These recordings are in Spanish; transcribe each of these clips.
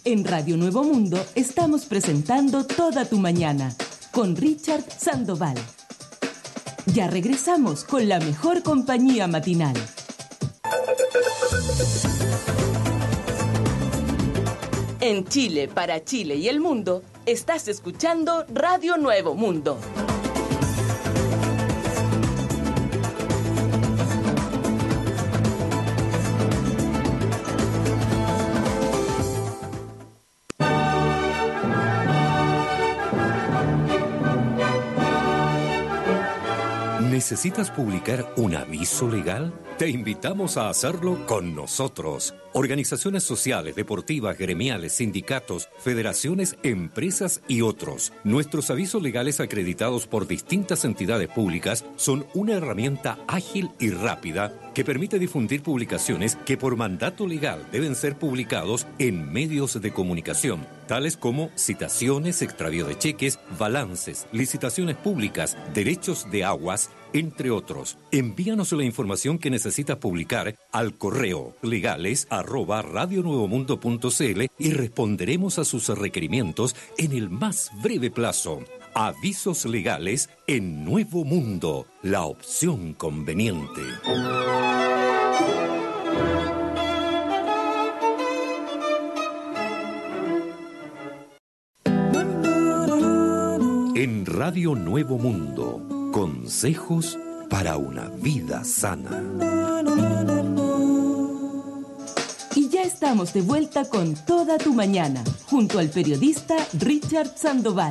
En Radio Nuevo Mundo estamos presentando Toda tu Mañana con Richard Sandoval. Ya regresamos con la mejor compañía matinal. En Chile, para Chile y el mundo, estás escuchando Radio Nuevo Mundo. ¿Necesitas publicar un aviso legal? Te invitamos a hacerlo con nosotros. Organizaciones sociales, deportivas, gremiales, sindicatos, federaciones, empresas y otros. Nuestros avisos legales acreditados por distintas entidades públicas son una herramienta ágil y rápida que permite difundir publicaciones que por mandato legal deben ser publicados en medios de comunicación, tales como citaciones, extravío de cheques, balances, licitaciones públicas, derechos de aguas, entre otros. Envíanos la información que necesitas publicar al correo legales@radionuevomundo.cl y responderemos a sus requerimientos en el más breve plazo. Avisos legales en Nuevo Mundo, la opción conveniente. En Radio Nuevo Mundo, consejos para una vida sana. Y ya estamos de vuelta con Toda tu Mañana, junto al periodista Richard Sandoval.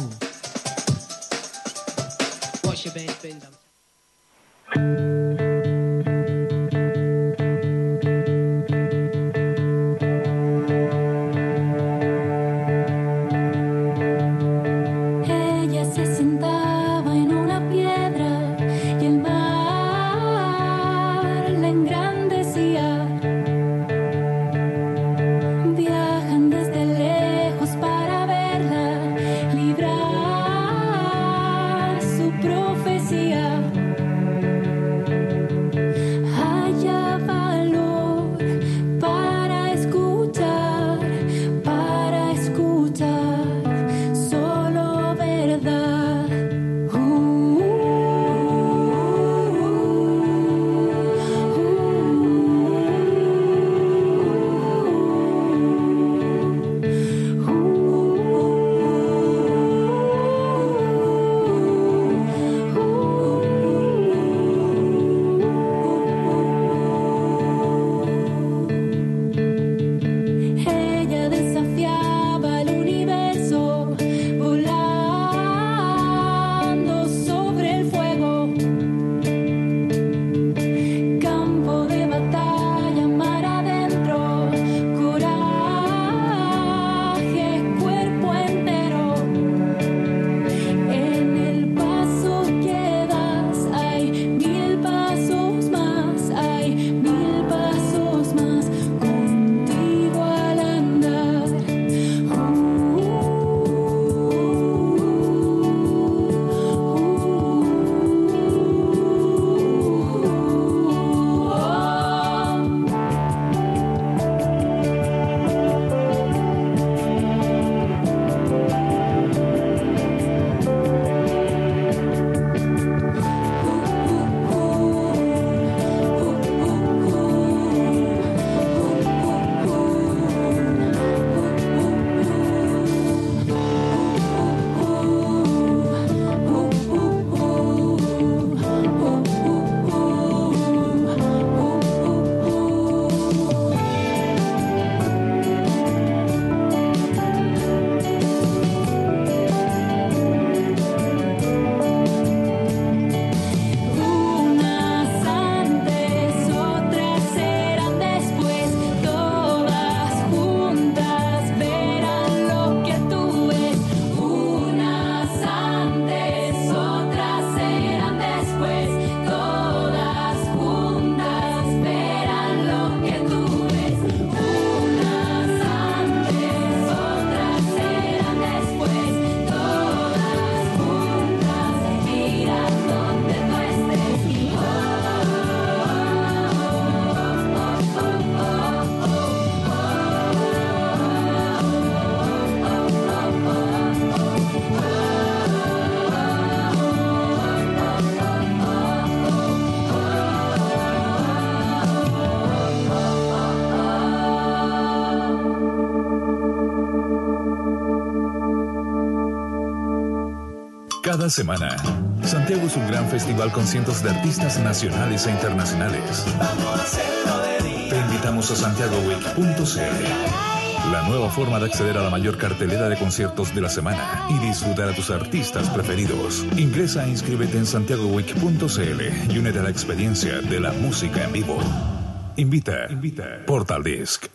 Cada semana, Santiago es un gran festival con cientos de artistas nacionales e internacionales. Te invitamos a santiagoweek.cl, la nueva forma de acceder a la mayor cartelera de conciertos de la semana y disfrutar a tus artistas preferidos. Ingresa e inscríbete en santiagoweek.cl y únete a la experiencia de la música en vivo. Invita Portal Disc.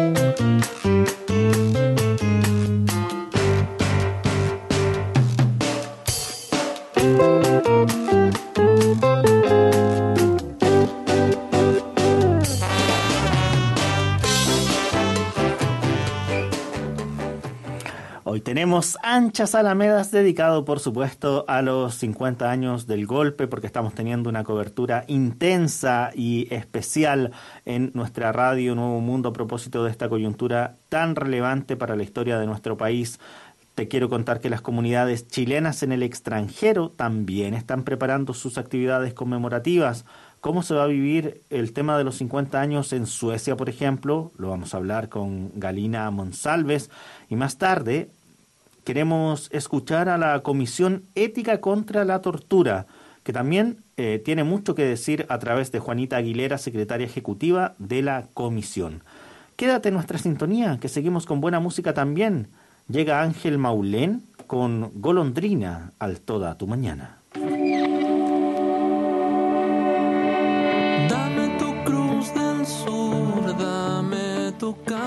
Hoy tenemos Anchas Alamedas, dedicado por supuesto a los 50 años del golpe, porque estamos teniendo una cobertura intensa y especial en nuestra radio Nuevo Mundo a propósito de esta coyuntura tan relevante para la historia de nuestro país. Te quiero contar que las comunidades chilenas en el extranjero también están preparando sus actividades conmemorativas. ¿Cómo se va a vivir el tema de los 50 años en Suecia, por ejemplo? Lo vamos a hablar con Galina Monsalves. Y más tarde queremos escuchar a la Comisión Ética contra la Tortura, que también tiene mucho que decir a través de Juanita Aguilera, secretaria ejecutiva de la comisión. Quédate en nuestra sintonía, que seguimos con buena música también. Llega Ángel Maulén con Golondrina al Toda Tu Mañana. Dame tu cruz del sur, dame tu